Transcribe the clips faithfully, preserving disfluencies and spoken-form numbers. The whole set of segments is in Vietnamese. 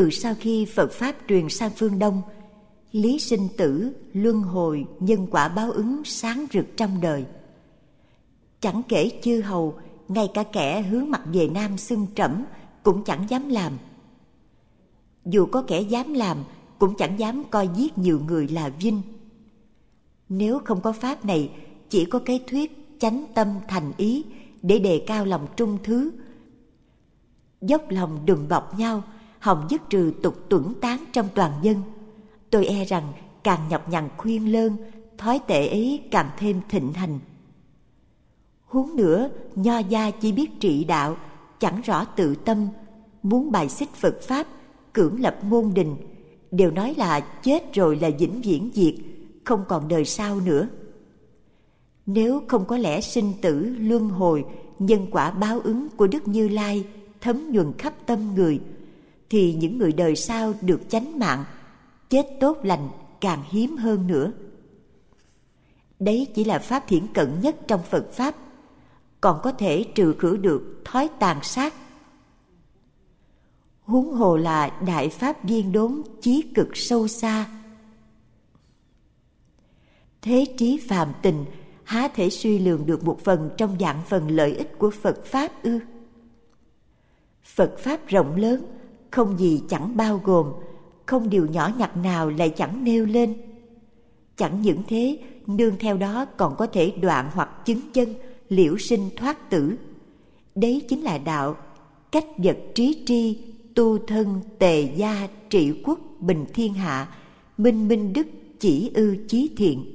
Từ sau khi Phật Pháp truyền sang phương Đông, lý sinh tử, luân hồi, nhân quả báo ứng sáng rực trong đời. Chẳng kể chư hầu, ngay cả kẻ hướng mặt về Nam xưng trẫm cũng chẳng dám làm. Dù có kẻ dám làm, cũng chẳng dám coi giết nhiều người là vinh. Nếu không có Pháp này, chỉ có cái thuyết chánh tâm thành ý để đề cao lòng trung thứ, dốc lòng đùm bọc nhau, hòng dứt trừ tục tuẫn tán trong toàn dân. Tôi e rằng càng nhọc nhằn khuyên lơn, thói tệ ấy càng thêm thịnh hành. Huống nữa, nho gia chỉ biết trị đạo, chẳng rõ tự tâm, muốn bài xích Phật Pháp, cưỡng lập môn đình, đều nói là chết rồi là vĩnh viễn diệt, không còn đời sau nữa. Nếu không có lẽ sinh tử, luân hồi, nhân quả báo ứng của Đức Như Lai thấm nhuần khắp tâm người, thì những người đời sau được chánh mạng, chết tốt lành càng hiếm hơn nữa. Đấy chỉ là pháp thiển cận nhất trong Phật Pháp, còn có thể trừ khử được thói tàn sát. Huống hồ là đại pháp viên đốn chí cực sâu xa. Thế trí phàm tình há thể suy lường được một phần trong vạn phần lợi ích của Phật Pháp ư? Phật Pháp rộng lớn, không gì chẳng bao gồm, không điều nhỏ nhặt nào lại chẳng nêu lên. Chẳng những thế, nương theo đó còn có thể đoạn hoặc chứng chân, liễu sinh thoát tử. Đấy chính là đạo, cách vật trí tri, tu thân tề gia trị quốc bình thiên hạ, minh minh đức chỉ ư chí thiện.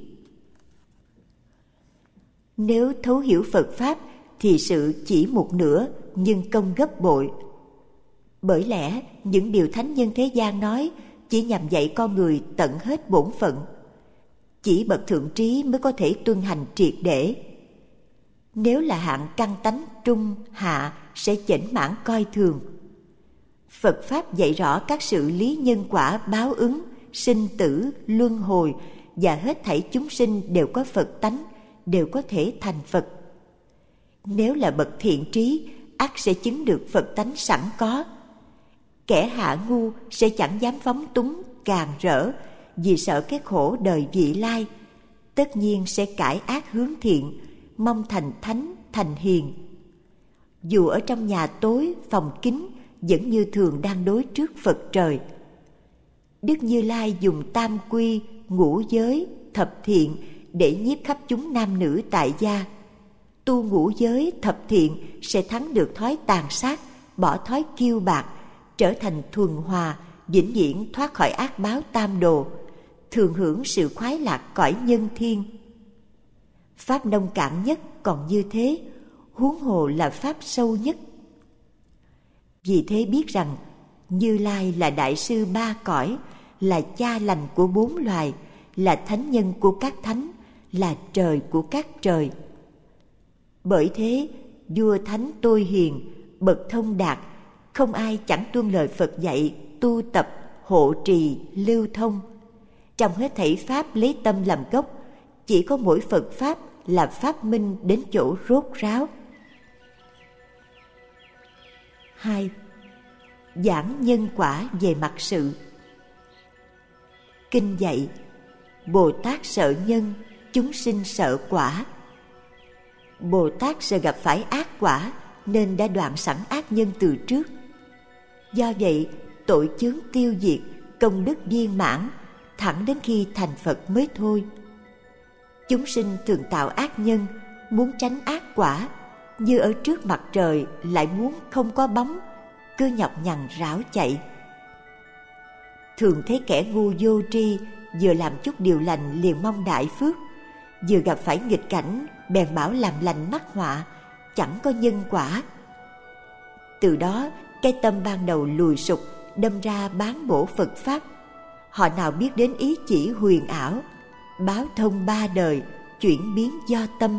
Nếu thấu hiểu Phật Pháp thì sự chỉ một nửa nhưng công gấp bội. Bởi lẽ những điều thánh nhân thế gian nói chỉ nhằm dạy con người tận hết bổn phận. Chỉ bậc thượng trí mới có thể tuân hành triệt để. Nếu là hạng căn tánh trung hạ sẽ chểnh mãn coi thường. Phật Pháp dạy rõ các sự lý nhân quả báo ứng, sinh tử, luân hồi, và hết thảy chúng sinh đều có Phật tánh, đều có thể thành Phật. Nếu là bậc thiện trí, ắt sẽ chứng được Phật tánh sẵn có. Kẻ hạ ngu sẽ chẳng dám phóng túng càng rỡ, vì sợ cái khổ đời vị lai, tất nhiên sẽ cải ác hướng thiện, mong thành thánh, thành hiền. Dù ở trong nhà tối, phòng kín, vẫn như thường đang đối trước Phật trời. Đức Như Lai dùng tam quy, ngũ giới, thập thiện để nhiếp khắp chúng nam nữ tại gia. Tu ngũ giới, thập thiện sẽ thắng được thói tàn sát, bỏ thói kiêu bạc, trở thành thuần hòa, vĩnh viễn thoát khỏi ác báo tam đồ, thường hưởng sự khoái lạc cõi nhân thiên. Pháp nông cạn nhất còn như thế, huống hồ là pháp sâu nhất. Vì thế biết rằng Như Lai là đại sư ba cõi, là cha lành của bốn loài, là thánh nhân của các thánh, là trời của các trời. Bởi thế, vua thánh tôi hiền, bậc thông đạt, không ai chẳng tuân lời Phật dạy, tu tập, hộ trì, lưu thông. Trong hết thảy pháp lấy tâm làm gốc, chỉ có mỗi Phật Pháp là pháp minh đến chỗ rốt ráo. Hai. Giảng nhân quả về mặt sự. Kinh dạy: Bồ Tát sợ nhân, chúng sinh sợ quả. Bồ Tát sợ gặp phải ác quả nên đã đoạn sẵn ác nhân từ trước. Do vậy, tội chướng tiêu diệt, công đức viên mãn, thẳng đến khi thành Phật mới thôi. Chúng sinh thường tạo ác nhân, muốn tránh ác quả, như ở trước mặt trời lại muốn không có bóng, cứ nhọc nhằn rảo chạy. Thường thấy kẻ ngu vô tri, vừa làm chút điều lành liền mong đại phước, vừa gặp phải nghịch cảnh bèn bảo làm lành mắc họa, chẳng có nhân quả. Từ đó cái tâm ban đầu lùi sụp, đâm ra bán bổ Phật Pháp. Họ nào biết đến ý chỉ huyền ảo, báo thông ba đời, chuyển biến do tâm.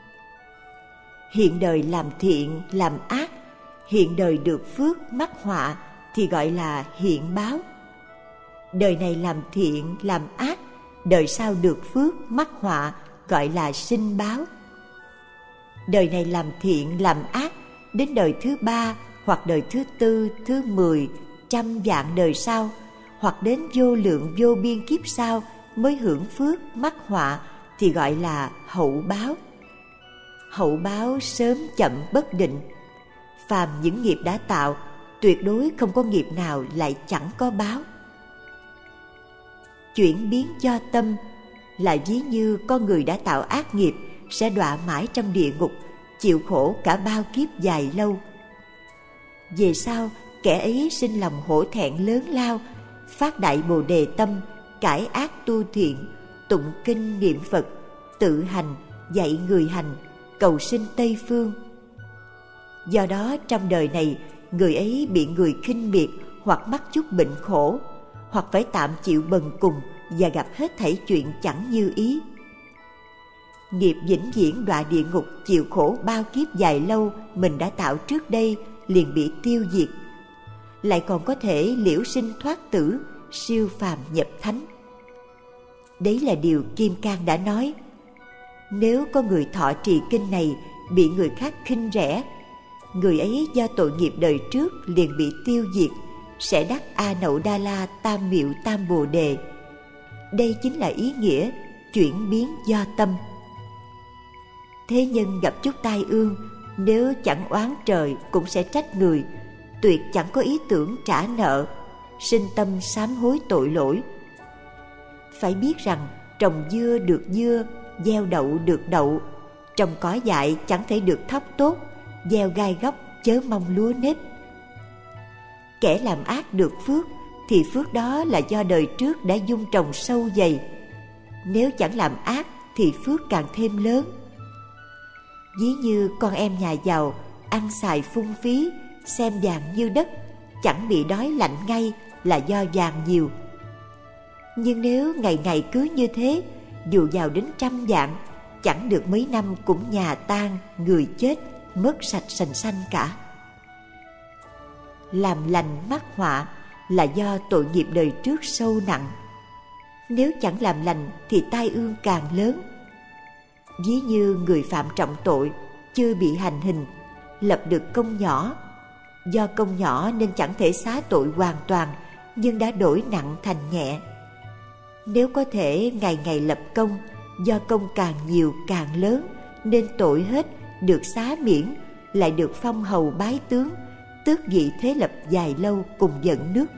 Hiện đời làm thiện, làm ác, hiện đời được phước mắc họa thì gọi là hiện báo. Đời này làm thiện, làm ác, đời sau được phước mắc họa gọi là sinh báo. Đời này làm thiện, làm ác, đến đời thứ ba hoặc đời thứ tư, thứ mười, trăm vạn đời sau, hoặc đến vô lượng vô biên kiếp sau mới hưởng phước mắc họa thì gọi là hậu báo. Hậu báo sớm chậm bất định. Phàm những nghiệp đã tạo, tuyệt đối không có nghiệp nào lại chẳng có báo. Chuyển biến do tâm là ví như con người đã tạo ác nghiệp sẽ đọa mãi trong địa ngục, chịu khổ cả bao kiếp dài lâu. Về sau, kẻ ấy sinh lòng hổ thẹn lớn lao, phát đại bồ đề tâm, cải ác tu thiện, tụng kinh niệm Phật, tự hành, dạy người hành, cầu sinh Tây Phương. Do đó trong đời này, người ấy bị người khinh miệt hoặc mắc chút bệnh khổ, hoặc phải tạm chịu bần cùng và gặp hết thảy chuyện chẳng như ý. Nghiệp vĩnh viễn đọa địa ngục, chịu khổ bao kiếp dài lâu mình đã tạo trước đây liền bị tiêu diệt, lại còn có thể liễu sinh thoát tử, siêu phàm nhập thánh. Đấy là điều Kim Cang đã nói. Nếu có người thọ trì kinh này bị người khác khinh rẻ, người ấy do tội nghiệp đời trước liền bị tiêu diệt, sẽ đắc A Nậu Đa La Tam Miệu Tam Bồ Đề. Đây chính là ý nghĩa chuyển biến do tâm. Thế nhân gặp chút tai ương, nếu chẳng oán trời cũng sẽ trách người, tuyệt chẳng có ý tưởng trả nợ, sinh tâm sám hối tội lỗi. Phải biết rằng trồng dưa được dưa, gieo đậu được đậu, trồng cỏ dại chẳng thể được thóc tốt, gieo gai góc chớ mong lúa nếp. Kẻ làm ác được phước thì phước đó là do đời trước đã dung trồng sâu dày. Nếu chẳng làm ác thì phước càng thêm lớn. Ví như con em nhà giàu ăn xài phung phí, xem vàng như đất, chẳng bị đói lạnh ngay là do vàng nhiều. Nhưng nếu ngày ngày cứ như thế, dù giàu đến trăm vạn, chẳng được mấy năm cũng nhà tan, người chết, mất sạch sành xanh cả. Làm lành mắc họa là do tội nghiệp đời trước sâu nặng. Nếu chẳng làm lành thì tai ương càng lớn. Ví như người phạm trọng tội, chưa bị hành hình, lập được công nhỏ. Do công nhỏ nên chẳng thể xá tội hoàn toàn, nhưng đã đổi nặng thành nhẹ. Nếu có thể ngày ngày lập công, do công càng nhiều càng lớn, nên tội hết, được xá miễn, lại được phong hầu bái tướng, tước vị thế lập dài lâu cùng dẫn nước.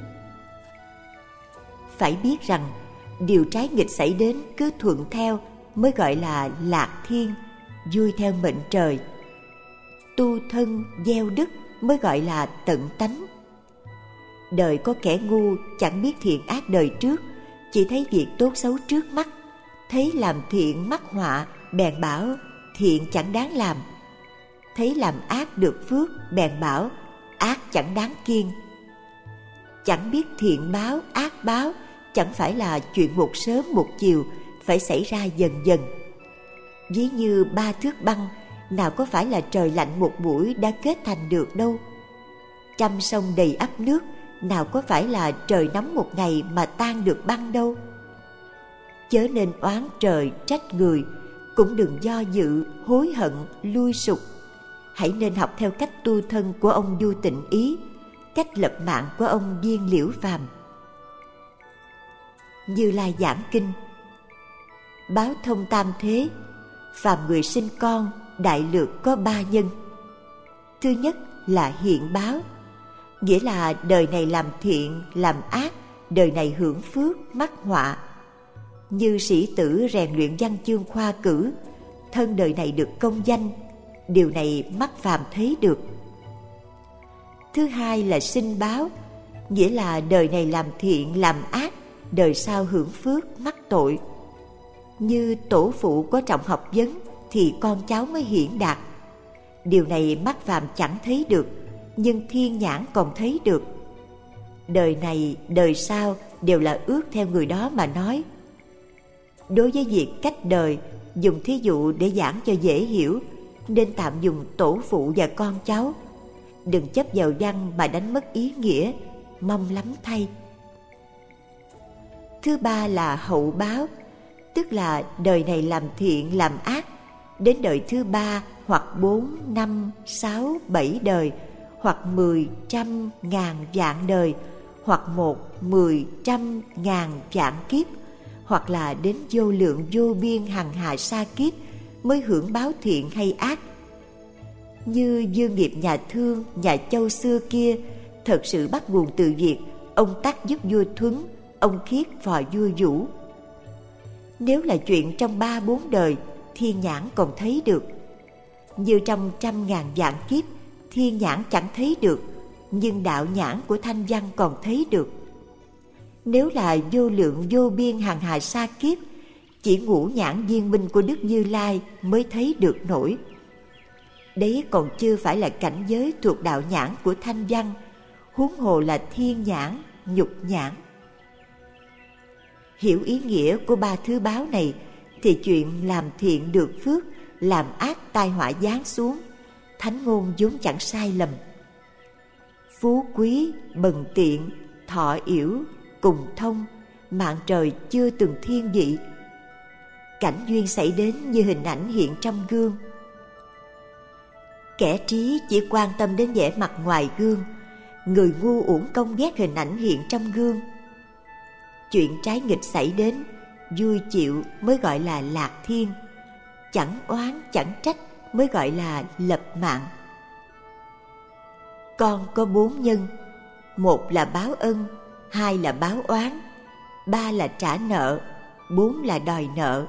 Phải biết rằng, điều trái nghịch xảy đến cứ thuận theo mới gọi là lạc thiên, vui theo mệnh trời. Tu thân gieo đức mới gọi là tận tánh. Đời có kẻ ngu chẳng biết thiện ác đời trước, chỉ thấy việc tốt xấu trước mắt, thấy làm thiện mắc họa bèn bảo thiện chẳng đáng làm, thấy làm ác được phước bèn bảo ác chẳng đáng kiêng. Chẳng biết thiện báo ác báo chẳng phải là chuyện một sớm một chiều, phải xảy ra dần dần. Ví như ba thước băng, nào có phải là trời lạnh một buổi đã kết thành được đâu. Trăm sông đầy ắp nước, nào có phải là trời nóng một ngày mà tan được băng đâu. Chớ nên oán trời trách người, cũng đừng do dự hối hận lui sụp. Hãy nên học theo cách tu thân của ông Du Tịnh Ý, cách lập mạng của ông Viên Liễu Phàm. Như Lai giảng kinh: báo thông tam thế, phàm người sinh con đại lược có ba nhân. Thứ nhất là hiện báo, nghĩa là đời này làm thiện làm ác, đời này hưởng phước mắc họa. Như sĩ tử rèn luyện văn chương khoa cử, thân đời này được công danh, điều này mắt phàm thấy được. Thứ hai là sinh báo, nghĩa là đời này làm thiện làm ác, đời sau hưởng phước mắc tội. Như tổ phụ có trọng học vấn thì con cháu mới hiển đạt, điều này mắt phàm chẳng thấy được, nhưng thiên nhãn còn thấy được. Đời này đời sau đều là ước theo người đó mà nói. Đối với việc cách đời, dùng thí dụ để giảng cho dễ hiểu, nên tạm dùng tổ phụ và con cháu. Đừng chấp vào văn mà đánh mất ý nghĩa, mong lắm thay. Thứ ba là hậu báo, tức là đời này làm thiện làm ác, đến đời thứ ba hoặc bốn, năm, sáu, bảy đời, hoặc mười, trăm, ngàn, vạn đời, hoặc một, mười, trăm, ngàn, vạn kiếp, hoặc là đến vô lượng vô biên hằng hà sa kiếp mới hưởng báo thiện hay ác. Như dương nghiệp nhà Thương, nhà Châu xưa kia, thật sự bắt nguồn từ việc ông Tắc giúp vua Thuấn, ông Khiết phò vua Vũ. Nếu là chuyện trong ba bốn đời, thiên nhãn còn thấy được. Như trong trăm ngàn vạn kiếp, thiên nhãn chẳng thấy được, nhưng đạo nhãn của Thanh Văn còn thấy được. Nếu là vô lượng vô biên hằng hà sa kiếp, chỉ ngũ nhãn viên minh của Đức Như Lai mới thấy được nổi. Đấy còn chưa phải là cảnh giới thuộc đạo nhãn của Thanh Văn, huống hồ là thiên nhãn, nhục nhãn. Hiểu ý nghĩa của ba thứ báo này thì chuyện làm thiện được phước, làm ác tai họa giáng xuống, thánh ngôn vốn chẳng sai lầm. Phú quý, bần tiện, thọ yểu, cùng thông, mạng trời chưa từng thiên vị. Cảnh duyên xảy đến như hình ảnh hiện trong gương. Kẻ trí chỉ quan tâm đến vẻ mặt ngoài gương, người ngu uổng công ghét hình ảnh hiện trong gương. Chuyện trái nghịch xảy đến, vui chịu mới gọi là lạc thiên, chẳng oán chẳng trách mới gọi là lập mạng. Con có bốn nhân: một là báo ân, hai là báo oán, ba là trả nợ, bốn là đòi nợ.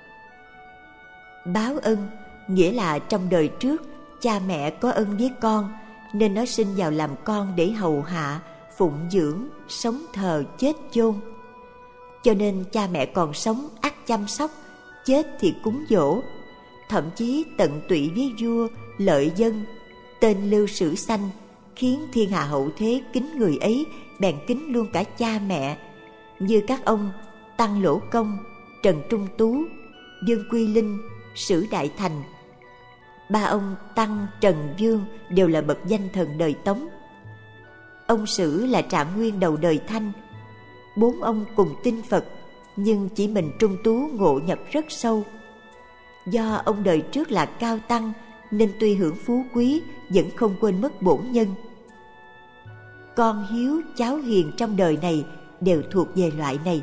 Báo ân nghĩa là trong đời trước cha mẹ có ân với con, nên nó sinh vào làm con để hầu hạ, phụng dưỡng, sống thờ, chết chôn. Cho nên cha mẹ còn sống ắt chăm sóc, chết thì cúng dỗ, thậm chí tận tụy với vua, lợi dân, tên lưu sử sanh, khiến thiên hạ hậu thế kính người ấy, bèn kính luôn cả cha mẹ, như các ông Tăng Lỗ Công, Trần Trung Tú, Dương Quy Linh, Sử Đại Thành. Ba ông Tăng, Trần, Dương đều là bậc danh thần đời Tống. Ông Sử là trạng nguyên đầu đời Thanh. Bốn ông cùng tin Phật, nhưng chỉ mình Trung Tú ngộ nhập rất sâu. Do ông đời trước là cao tăng, nên tuy hưởng phú quý vẫn không quên mất bổn nhân. Con hiếu, cháu hiền trong đời này đều thuộc về loại này.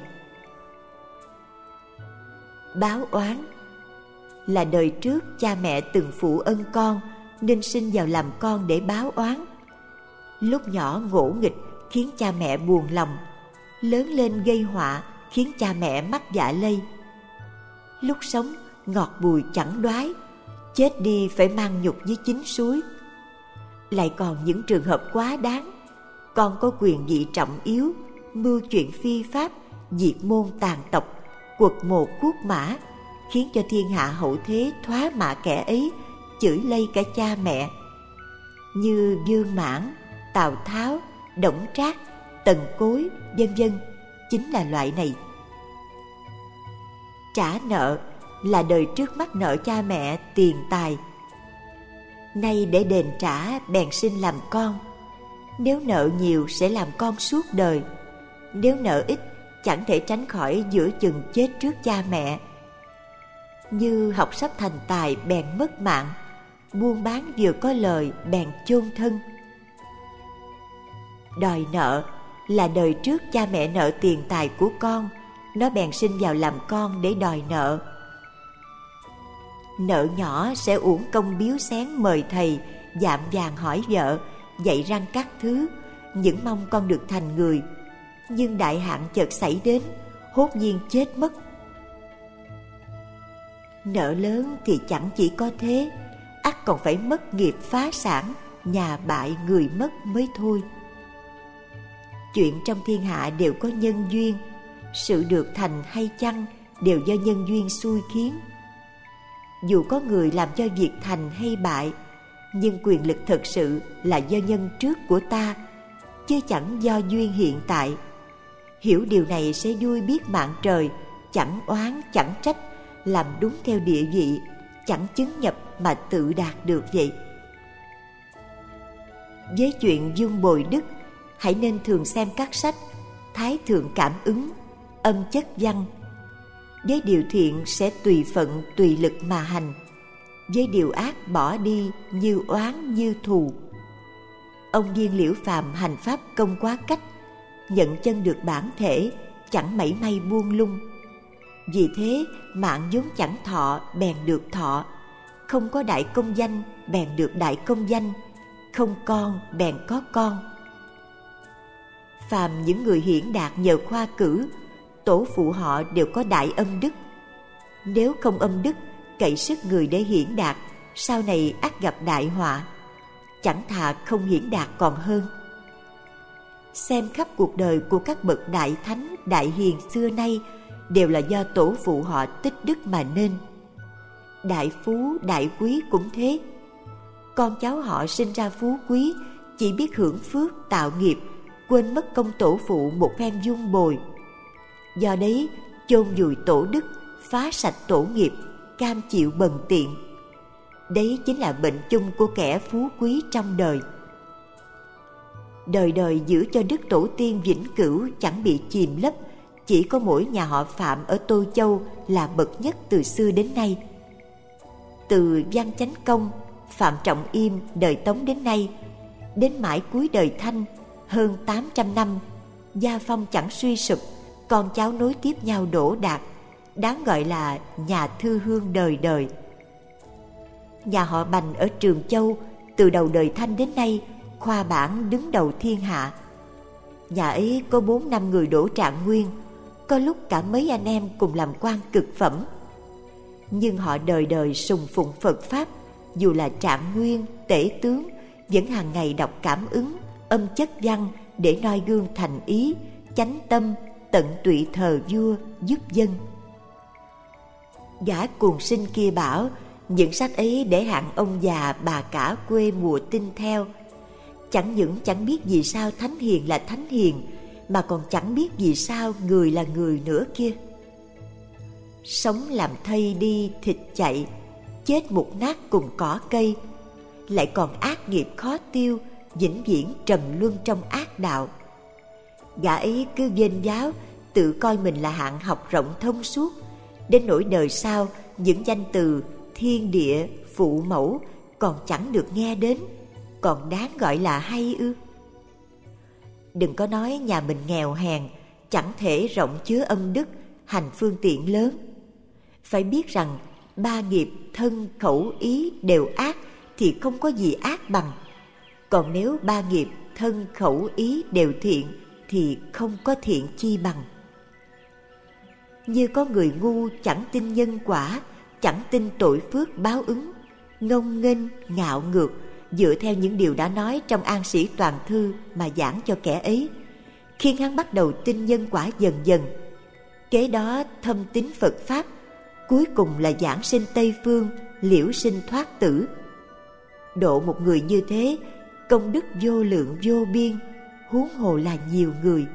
Báo oán là đời trước cha mẹ từng phụ ân con, nên sinh vào làm con để báo oán. Lúc nhỏ ngỗ nghịch khiến cha mẹ buồn lòng, lớn lên gây họa khiến cha mẹ mắc dạ lây. Lúc sống ngọt bùi chẳng đoái, chết đi phải mang nhục với chín suối. Lại còn những trường hợp quá đáng: con có quyền vị trọng yếu, mưu chuyện phi pháp, diệt môn tàn tộc, quật mồ cuốc mã, khiến cho thiên hạ hậu thế thoá mạ kẻ ấy, chửi lây cả cha mẹ. Như Dương Mãn, Tào Tháo, Đổng Trác, Tần Cối, vân vân, chính là loại này. Trả nợ là đời trước mắc nợ cha mẹ tiền tài, nay để đền trả bèn sinh làm con. Nếu nợ nhiều sẽ làm con suốt đời, nếu nợ ít chẳng thể tránh khỏi giữa chừng chết trước cha mẹ. Như học sắp thành tài bèn mất mạng, buôn bán vừa có lời bèn chôn thân. Đòi nợ là đời trước cha mẹ nợ tiền tài của con, nó bèn sinh vào làm con để đòi nợ. Nợ nhỏ sẽ uổng công biếu xén mời thầy, dạm vàng hỏi vợ, dạy răng các thứ, những mong con được thành người. Nhưng đại hạn chợt xảy đến, hốt nhiên chết mất. Nợ lớn thì chẳng chỉ có thế, ắt còn phải mất nghiệp phá sản, nhà bại người mất mới thôi. Chuyện trong thiên hạ đều có nhân duyên, sự được thành hay chăng đều do nhân duyên xui khiến. Dù có người làm cho việc thành hay bại, nhưng quyền lực thật sự là do nhân trước của ta, chứ chẳng do duyên hiện tại. Hiểu điều này sẽ vui biết mạng trời, chẳng oán chẳng trách, làm đúng theo địa vị, chẳng chứng nhập mà tự đạt được vậy. Với chuyện dung bồi đức, hãy nên thường xem các sách Thái Thượng Cảm Ứng, Âm Chất Văn. Với điều thiện sẽ tùy phận tùy lực mà hành, với điều ác bỏ đi như oán như thù. Ông Viên Liễu Phàm hành pháp công quá cách, nhận chân được bản thể, chẳng mảy may buông lung. Vì thế mạng vốn chẳng thọ bèn được thọ, không có đại công danh bèn được đại công danh, không con bèn có con. Phàm những người hiển đạt nhờ khoa cử, tổ phụ họ đều có đại âm đức. Nếu không âm đức, cậy sức người để hiển đạt, sau này ắt gặp đại họa. Chẳng thà không hiển đạt còn hơn. Xem khắp cuộc đời của các bậc đại thánh, đại hiền xưa nay đều là do tổ phụ họ tích đức mà nên. Đại phú, đại quý cũng thế. Con cháu họ sinh ra phú quý, chỉ biết hưởng phước tạo nghiệp, quên mất công tổ phụ một phen dung bồi. Do đấy chôn vùi tổ đức, phá sạch tổ nghiệp, cam chịu bần tiện. Đấy chính là bệnh chung của kẻ phú quý trong đời. Đời đời giữ cho đức tổ tiên vĩnh cửu chẳng bị chìm lấp, chỉ có mỗi nhà họ Phạm ở Tô Châu là bậc nhất từ xưa đến nay. Từ Văn Chánh Công, Phạm Trọng Im đời Tống đến nay, đến mãi cuối đời Thanh hơn tám trăm năm, gia phong chẳng suy sụp, con cháu nối tiếp nhau đỗ đạt, đáng gọi là nhà thư hương đời đời. Nhà họ Bành ở Trường Châu từ đầu đời Thanh đến nay khoa bảng đứng đầu thiên hạ. Nhà ấy có bốn năm người đỗ trạng nguyên, có lúc cả mấy anh em cùng làm quan cực phẩm. Nhưng họ đời đời sùng phụng Phật Pháp, dù là trạng nguyên, tể tướng, vẫn hàng ngày đọc cảm ứng, âm chất văn để noi gương thành ý, chánh tâm, tận tụy thờ vua, giúp dân. Gã cuồng sinh kia bảo, những sách ấy để hạng ông già bà cả quê mùa tin theo. Chẳng những chẳng biết vì sao thánh hiền là thánh hiền, mà còn chẳng biết vì sao người là người nữa kia. Sống làm thây đi thịt chạy, chết mục nát cùng cỏ cây, lại còn ác nghiệp khó tiêu, vĩnh viễn trầm luân trong ác đạo. Gã ấy cứ vênh váo, tự coi mình là hạng học rộng thông suốt, đến nỗi đời sau những danh từ thiên địa, phụ mẫu còn chẳng được nghe đến, còn đáng gọi là hay ư? Đừng có nói nhà mình nghèo hèn, chẳng thể rộng chứa âm đức, hành phương tiện lớn. Phải biết rằng ba nghiệp thân khẩu ý đều ác thì không có gì ác bằng. Còn nếu ba nghiệp thân khẩu ý đều thiện thì không có thiện chi bằng. Như có người ngu chẳng tin nhân quả, chẳng tin tội phước báo ứng, ngông nghênh ngạo ngược, dựa theo những điều đã nói trong An Sĩ Toàn Thư mà giảng cho kẻ ấy, khiến hắn bắt đầu tin nhân quả dần dần. Kế đó thâm tín Phật Pháp, cuối cùng là giảng sinh Tây Phương, liễu sinh thoát tử. Độ một người như thế, công đức vô lượng vô biên, huống hồ là nhiều người.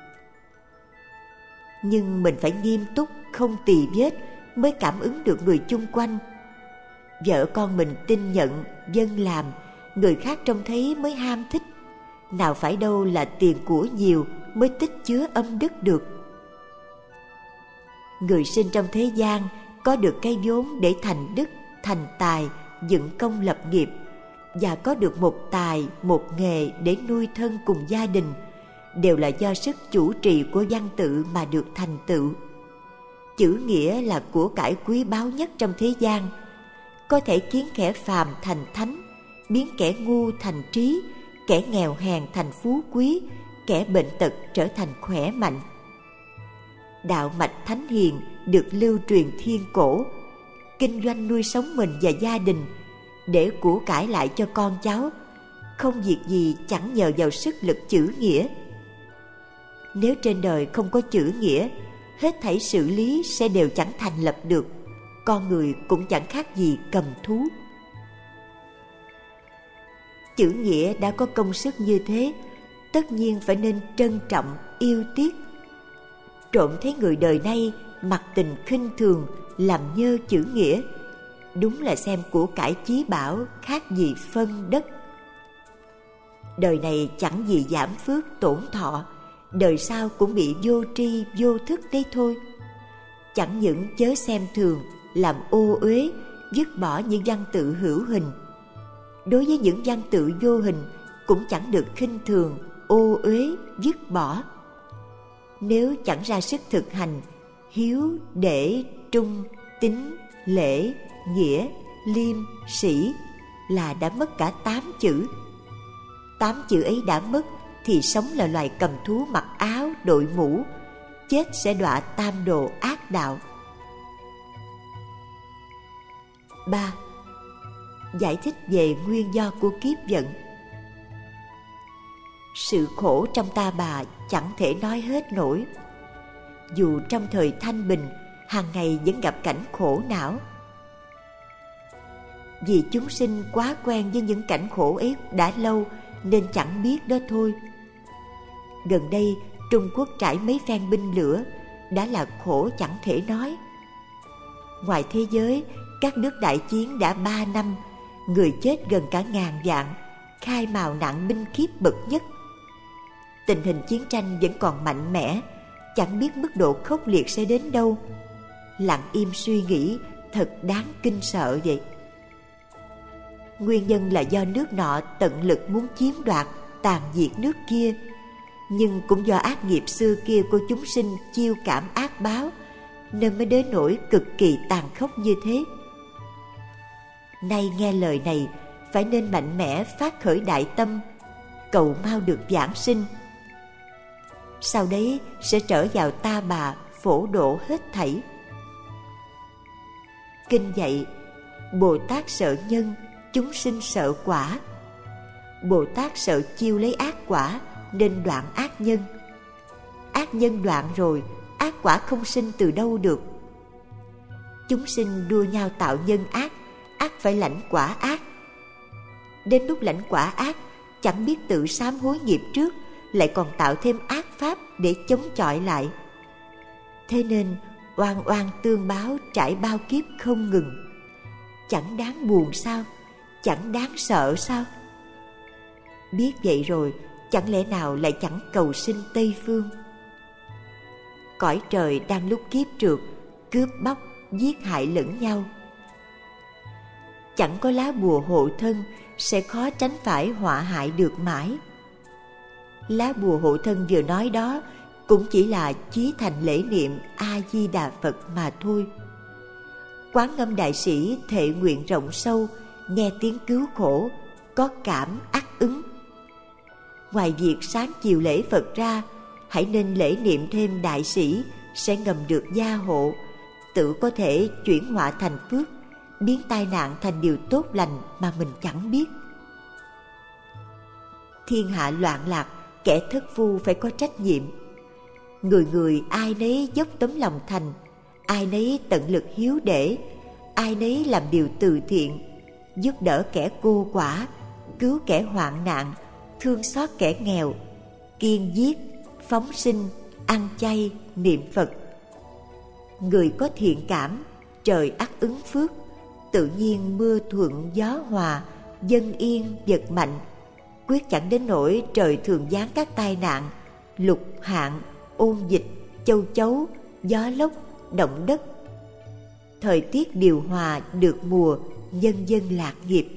Nhưng mình phải nghiêm túc, không tì vết mới cảm ứng được người chung quanh. Vợ con mình tin nhận, dân làm, người khác trông thấy mới ham thích. Nào phải đâu là tiền của nhiều mới tích chứa âm đức được. Người sinh trong thế gian có được cái vốn để thành đức, thành tài, dựng công lập nghiệp, và có được một tài, một nghề để nuôi thân cùng gia đình, đều là do sức chủ trì của văn tự mà được thành tựu. Chữ nghĩa là của cải quý báu nhất trong thế gian, có thể khiến kẻ phàm thành thánh, biến kẻ ngu thành trí, kẻ nghèo hèn thành phú quý, kẻ bệnh tật trở thành khỏe mạnh. Đạo mạch thánh hiền được lưu truyền thiên cổ, kinh doanh nuôi sống mình và gia đình, để của cải lại cho con cháu, không việc gì chẳng nhờ vào sức lực chữ nghĩa. Nếu trên đời không có chữ nghĩa, hết thảy xử lý sẽ đều chẳng thành lập được, con người cũng chẳng khác gì cầm thú. Chữ nghĩa đã có công sức như thế, tất nhiên phải nên trân trọng, yêu tiếc. Trộm thấy người đời nay mặc tình khinh thường, làm nhơ chữ nghĩa, đúng là xem của cải chí bảo khác gì phân đất. Đời này chẳng gì giảm phước tổn thọ, đời sau cũng bị vô tri vô thức đấy thôi. Chẳng những chớ xem thường, làm ô uế, dứt bỏ những văn tự hữu hình. Đối với những văn tự vô hình cũng chẳng được khinh thường, ô uế, dứt bỏ. Nếu chẳng ra sức thực hành hiếu, để, trung, tín, lễ, nghĩa, liêm, sĩ là đã mất cả tám chữ. Tám chữ ấy đã mất thì sống là loài cầm thú mặc áo, đội mũ, chết sẽ đọa tam đồ ác đạo. ba. Giải thích về nguyên do của kiếp vận. Sự khổ trong ta bà chẳng thể nói hết nổi. Dù trong thời thanh bình, hàng ngày vẫn gặp cảnh khổ não. Vì chúng sinh quá quen với những cảnh khổ ấy đã lâu nên chẳng biết đó thôi. Gần đây Trung Quốc trải mấy phen binh lửa đã là khổ chẳng thể nói. Ngoài thế giới, các nước đại chiến đã ba năm, người chết gần cả ngàn vạn, khai mào nạn binh khiếp bậc nhất. Tình hình chiến tranh vẫn còn mạnh mẽ, chẳng biết mức độ khốc liệt sẽ đến đâu. Lặng im suy nghĩ, thật đáng kinh sợ vậy. Nguyên nhân là do nước nọ tận lực muốn chiếm đoạt, tàn diệt nước kia, nhưng cũng do ác nghiệp xưa kia của chúng sinh chiêu cảm ác báo, nên mới đến nỗi cực kỳ tàn khốc như thế. Nay nghe lời này, phải nên mạnh mẽ phát khởi đại tâm, cầu mau được vãng sinh. Sau đấy sẽ trở vào ta bà, phổ độ hết thảy. Kinh dạy, Bồ Tát sợ nhân, chúng sinh sợ quả. Bồ Tát sợ chiêu lấy ác quả nên đoạn ác nhân. Ác nhân đoạn rồi, ác quả không sinh từ đâu được. Chúng sinh đua nhau tạo nhân ác, ác phải lãnh quả ác. Đến lúc lãnh quả ác, chẳng biết tự sám hối nghiệp trước, lại còn tạo thêm ác pháp để chống chọi lại. Thế nên oan oan tương báo trải bao kiếp không ngừng. Chẳng đáng buồn sao? Chẳng đáng sợ sao? Biết vậy rồi, chẳng lẽ nào lại chẳng cầu sinh Tây Phương? Cõi trời đang lúc kiếp trượt, cướp bóc, giết hại lẫn nhau. Chẳng có lá bùa hộ thân, sẽ khó tránh phải họa hại được mãi. Lá bùa hộ thân vừa nói đó cũng chỉ là chí thành lễ niệm A Di Đà Phật mà thôi. Quán Âm đại sĩ thệ nguyện rộng sâu, nghe tiếng cứu khổ, có cảm ác ứng. Ngoài việc sáng chiều lễ Phật ra, hãy nên lễ niệm thêm đại sĩ, sẽ ngầm được gia hộ, tự có thể chuyển họa thành phước, biến tai nạn thành điều tốt lành mà mình chẳng biết. Thiên hạ loạn lạc, kẻ thất phu phải có trách nhiệm. Người người ai nấy dốc tấm lòng thành, ai nấy tận lực hiếu để, ai nấy làm điều từ thiện, giúp đỡ kẻ cô quả, cứu kẻ hoạn nạn, thương xót kẻ nghèo, kiêng giết, phóng sinh, ăn chay, niệm Phật. Người có thiện cảm, trời ắt ứng phước, tự nhiên mưa thuận gió hòa, dân yên vật mạnh, quyết chẳng đến nỗi trời thường giáng các tai nạn, lục hạn, ôn dịch, châu chấu, gió lốc, động đất. Thời tiết điều hòa được mùa, nhân dân lạc nghiệp.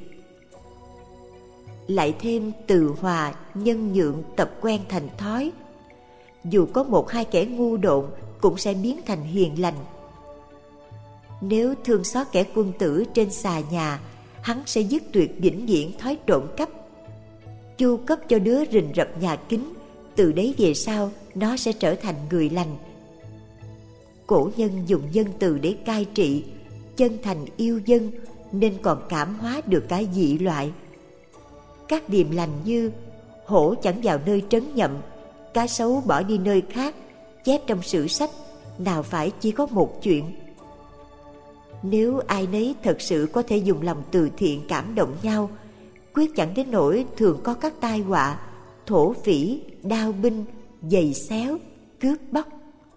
Lại thêm từ hòa, nhân nhượng tập quen thành thói. Dù có một hai kẻ ngu độn cũng sẽ biến thành hiền lành. Nếu thương xót kẻ quân tử trên xà nhà, hắn sẽ dứt tuyệt vĩnh viễn thói trộm cắp. Chu cấp cho đứa rình rập nhà kính, từ đấy về sau nó sẽ trở thành người lành. Cổ nhân dùng nhân từ để cai trị, chân thành yêu dân nên còn cảm hóa được cả dị loại. Các điềm lành như hổ chẳng vào nơi trấn nhậm, cá sấu bỏ đi nơi khác, chép trong sử sách, nào phải chỉ có một chuyện. Nếu ai nấy thật sự có thể dùng lòng từ thiện cảm động nhau, quyết chẳng đến nỗi thường có các tai họa, thổ phỉ, đao binh, giày xéo, cướp bóc.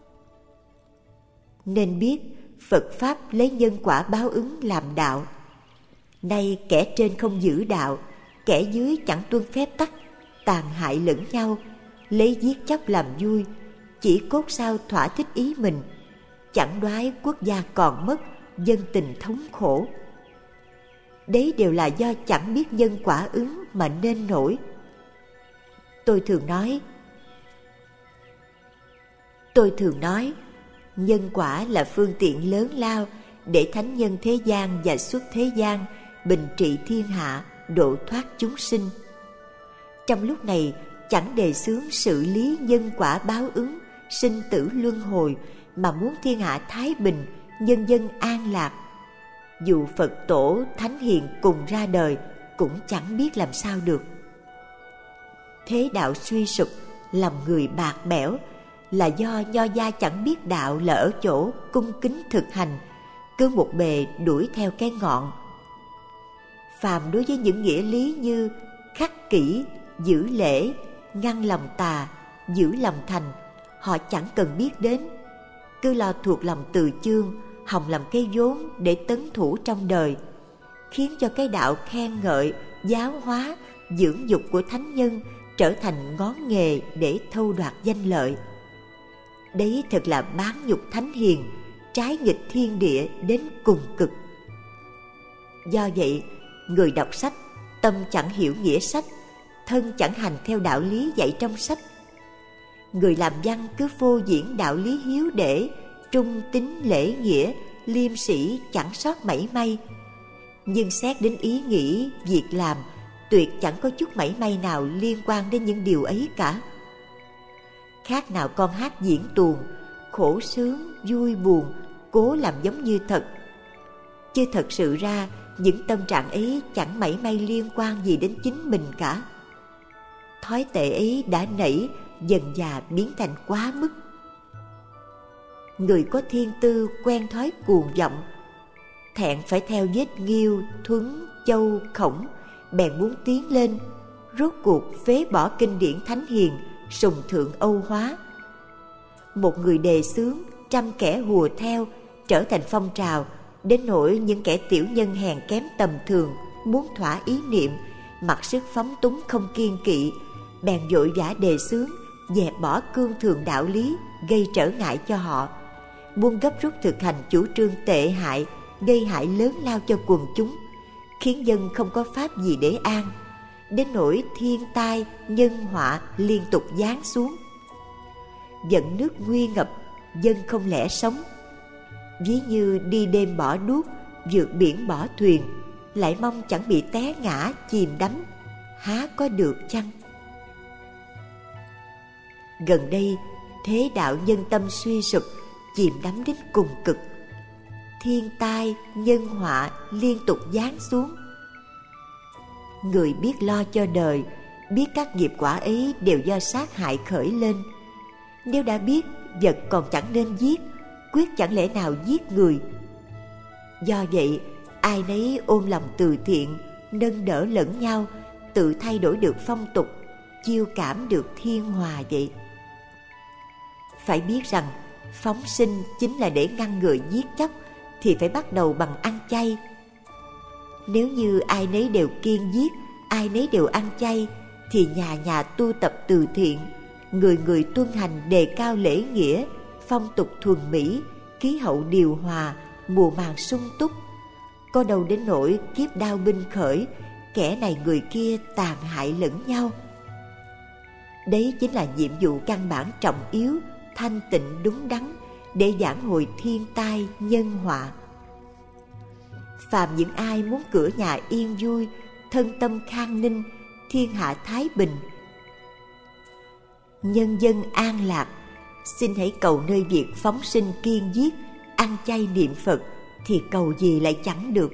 Nên biết Phật Pháp lấy nhân quả báo ứng làm đạo. Nay kẻ trên không giữ đạo, kẻ dưới chẳng tuân phép tắc, tàn hại lẫn nhau, lấy giết chóc làm vui, chỉ cốt sao thỏa thích ý mình, chẳng đoái quốc gia còn mất, dân tình thống khổ. Đấy đều là do chẳng biết nhân quả ứng mà nên nổi. Tôi thường nói, Tôi thường nói, nhân quả là phương tiện lớn lao để thánh nhân thế gian và xuất thế gian bình trị thiên hạ, độ thoát chúng sinh. Trong lúc này chẳng đề xướng xử lý nhân quả báo ứng, sinh tử luân hồi, mà muốn thiên hạ thái bình, nhân dân an lạc. Dù Phật tổ, thánh hiền cùng ra đời cũng chẳng biết làm sao được. Thế đạo suy sụp, lòng người bạc bẽo là do nho gia chẳng biết đạo là ở chỗ cung kính thực hành, cứ một bề đuổi theo cái ngọn. Phàm đối với những nghĩa lý như khắc kỷ, giữ lễ, ngăn lòng tà, giữ lòng thành, họ chẳng cần biết đến, cứ lo thuộc lòng từ chương, hòng làm cái vốn để tấn thủ trong đời, khiến cho cái đạo khen ngợi, giáo hóa, dưỡng dục của thánh nhân trở thành ngón nghề để thâu đoạt danh lợi. Đấy thật là bán nhục thánh hiền, trái nghịch thiên địa đến cùng cực. Do vậy, người đọc sách, tâm chẳng hiểu nghĩa sách, thân chẳng hành theo đạo lý dạy trong sách. Người làm văn cứ phô diễn đạo lý hiếu để, trung tín lễ nghĩa, liêm sĩ chẳng sót mảy may. Nhưng xét đến ý nghĩ, việc làm, tuyệt chẳng có chút mảy may nào liên quan đến những điều ấy cả. Khác nào con hát diễn tuồng, khổ sướng, vui buồn, cố làm giống như thật. Chứ thật sự ra, những tâm trạng ấy chẳng mảy may liên quan gì đến chính mình cả. Thói tệ ấy đã nảy, dần dà biến thành quá mức. Người có thiên tư quen thói cuồng vọng, thẹn phải theo vết Nghiêu, Thuấn, Châu, Khổng, bèn muốn tiến lên, rốt cuộc phế bỏ kinh điển thánh hiền, sùng thượng Âu hóa. Một người đề xướng, trăm kẻ hùa theo, trở thành phong trào, đến nỗi những kẻ tiểu nhân hèn kém tầm thường muốn thỏa ý niệm, mặc sức phóng túng không kiêng kỵ, bèn vội vã đề xướng, dẹp bỏ cương thường đạo lý, gây trở ngại cho họ, muốn gấp rút thực hành chủ trương tệ hại, gây hại lớn lao cho quần chúng, khiến dân không có pháp gì để an, đến nỗi thiên tai, nhân họa liên tục giáng xuống. Giận nước nguy ngập, dân không lẽ sống. Ví như đi đêm bỏ đuốc, vượt biển bỏ thuyền, lại mong chẳng bị té ngã, chìm đắm, há có được chăng? Gần đây, thế đạo nhân tâm suy sụp, chìm đắm đến cùng cực. Thiên tai, nhân họa liên tục giáng xuống. Người biết lo cho đời, biết các nghiệp quả ấy đều do sát hại khởi lên. Nếu đã biết vật còn chẳng nên giết, quyết chẳng lẽ nào giết người. Do vậy, ai nấy ôm lòng từ thiện, nâng đỡ lẫn nhau, tự thay đổi được phong tục, chiêu cảm được thiên hòa vậy. Phải biết rằng, phóng sinh chính là để ngăn ngừa giết chóc, thì phải bắt đầu bằng ăn chay. Nếu như ai nấy đều kiêng giết, ai nấy đều ăn chay, thì nhà nhà tu tập từ thiện, người người tuân hành đề cao lễ nghĩa, phong tục thuần mỹ, khí hậu điều hòa, mùa màng sung túc. Có đâu đến nỗi kiếp đao binh khởi, kẻ này người kia tàn hại lẫn nhau. Đấy chính là nhiệm vụ căn bản trọng yếu, thanh tịnh đúng đắn, để vãn hồi thiên tai nhân họa. Phàm những ai muốn cửa nhà yên vui, thân tâm khang ninh, thiên hạ thái bình, nhân dân an lạc, xin hãy cầu nơi việc phóng sinh kiêng giết, ăn chay niệm Phật, thì cầu gì lại chẳng được.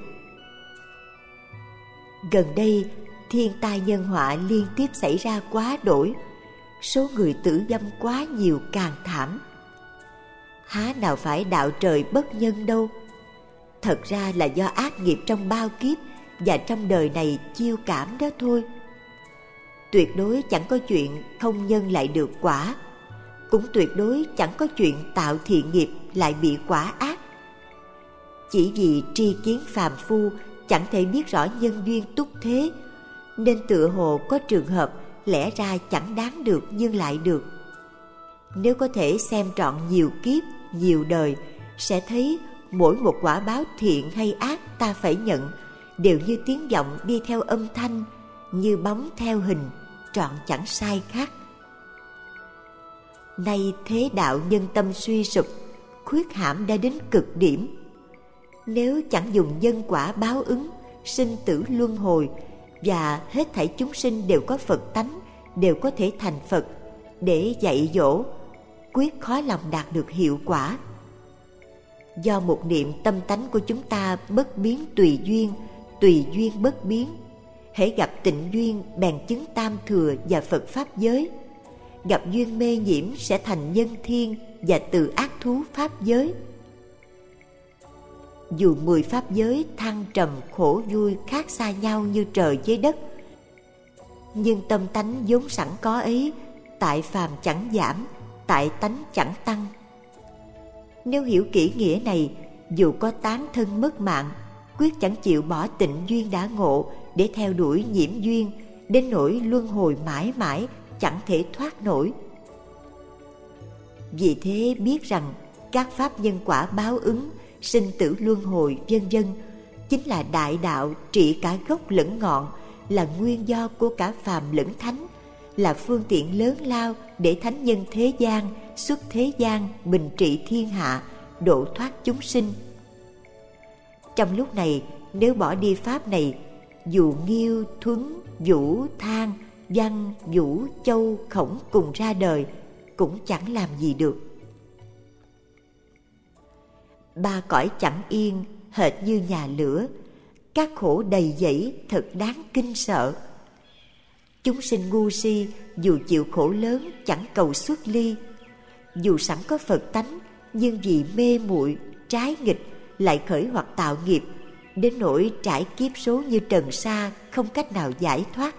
Gần đây, thiên tai nhân họa liên tiếp xảy ra quá đổi, số người tử vong quá nhiều càng thảm. Há nào phải đạo trời bất nhân đâu. Thật ra là do ác nghiệp trong bao kiếp và trong đời này chiêu cảm đó thôi. Tuyệt đối chẳng có chuyện không nhân lại được quả, cũng tuyệt đối chẳng có chuyện tạo thiện nghiệp lại bị quả ác. Chỉ vì tri kiến phàm phu chẳng thể biết rõ nhân duyên túc thế, nên tựa hồ có trường hợp lẽ ra chẳng đáng được nhưng lại được. Nếu có thể xem trọn nhiều kiếp, nhiều đời, sẽ thấy mỗi một quả báo thiện hay ác ta phải nhận đều như tiếng vọng đi theo âm thanh, như bóng theo hình, trọn chẳng sai khác. Nay thế đạo nhân tâm suy sụp, khuyết hãm đã đến cực điểm. Nếu chẳng dùng nhân quả báo ứng, sinh tử luân hồi và hết thảy chúng sinh đều có Phật tánh, đều có thể thành Phật để dạy dỗ, quyết khó lòng đạt được hiệu quả. Do một niệm tâm tánh của chúng ta bất biến tùy duyên, tùy duyên bất biến. Hễ gặp tịnh duyên bèn chứng tam thừa và Phật pháp giới. Gặp duyên mê nhiễm sẽ thành nhân thiên và từ ác thú pháp giới. Dù mười pháp giới thăng trầm khổ vui khác xa nhau như trời với đất, nhưng tâm tánh vốn sẵn có ấy, tại phàm chẳng giảm, tại tánh chẳng tăng. Nếu hiểu kỹ nghĩa này, dù có tán thân mất mạng, quyết chẳng chịu bỏ tịnh duyên đã ngộ để theo đuổi nhiễm duyên, đến nỗi luân hồi mãi mãi chẳng thể thoát nổi. Vì thế biết rằng các pháp nhân quả báo ứng, sinh tử luân hồi vân vân chính là đại đạo trị cả gốc lẫn ngọn, là nguyên do của cả phàm lẫn thánh, là phương tiện lớn lao để thánh nhân thế gian xuất thế gian bình trị thiên hạ, độ thoát chúng sinh. Trong lúc này, nếu bỏ đi pháp này, dù Nghiêu, Thuấn, Vũ, Thang, Văn, Vũ, Châu, Khổng cùng ra đời cũng chẳng làm gì được. Ba cõi chẳng yên, hệt như nhà lửa, các khổ đầy dẫy thật đáng kinh sợ. Chúng sinh ngu si dù chịu khổ lớn chẳng cầu xuất ly, dù sẵn có Phật tánh nhưng vì mê muội trái nghịch lại khởi hoặc tạo nghiệp, đến nỗi trải kiếp số như trần sa không cách nào giải thoát.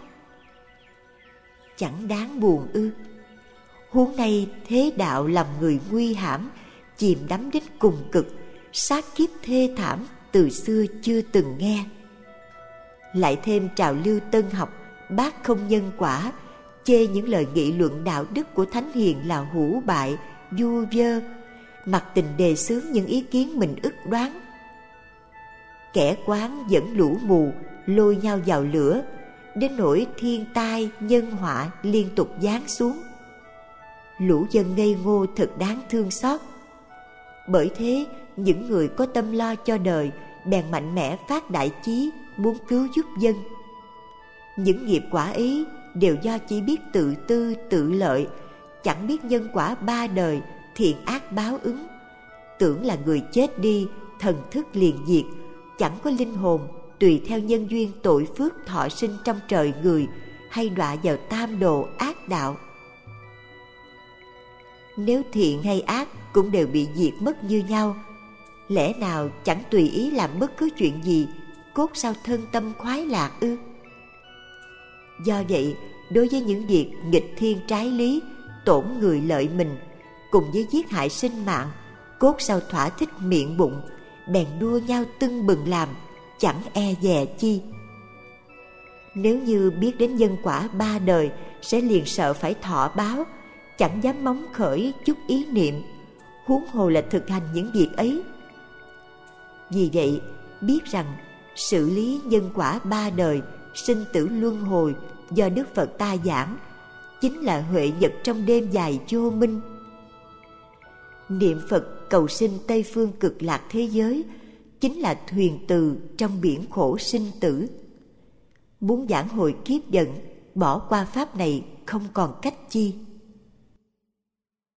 Chẳng đáng buồn ư? Huống nay thế đạo làm người nguy hãm, chìm đắm đến cùng cực, sát kiếp thê thảm từ xưa chưa từng nghe. Lại thêm trào lưu tân học bác không nhân quả, chê những lời nghị luận đạo đức của thánh hiền là hủ bại, vu vơ, mặc tình đề xướng những ý kiến mình ức đoán. Kẻ quán dẫn lũ mù lôi nhau vào lửa, đến nỗi thiên tai nhân họa liên tục giáng xuống. Lũ dân ngây ngô thật đáng thương xót. Bởi thế những người có tâm lo cho đời bèn mạnh mẽ phát đại chí, muốn cứu giúp dân. Những nghiệp quả ấy đều do chỉ biết tự tư tự lợi, chẳng biết nhân quả ba đời thiện ác báo ứng. Tưởng là người chết đi thần thức liền diệt, chẳng có linh hồn, tùy theo nhân duyên tội phước thọ sinh trong trời người, hay đọa vào tam đồ ác đạo. Nếu thiện hay ác cũng đều bị diệt mất như nhau, lẽ nào chẳng tùy ý làm bất cứ chuyện gì, cốt sao thân tâm khoái lạc ư? Do vậy, đối với những việc nghịch thiên trái lý, tổn người lợi mình, cùng với giết hại sinh mạng, cốt sao thỏa thích miệng bụng, bèn đua nhau tưng bừng làm, chẳng e dè chi. Nếu như biết đến nhân quả ba đời, sẽ liền sợ phải thọ báo, chẳng dám móng khởi chút ý niệm, huống hồ là thực hành những việc ấy. Vì vậy, biết rằng xử lý nhân quả ba đời, sinh tử luân hồi do Đức Phật ta giảng, chính là huệ nhật trong đêm dài vô minh. Niệm Phật cầu sinh Tây phương cực lạc thế giới, chính là thuyền từ trong biển khổ sinh tử. Muốn vãn hồi kiếp giận, bỏ qua pháp này không còn cách chi.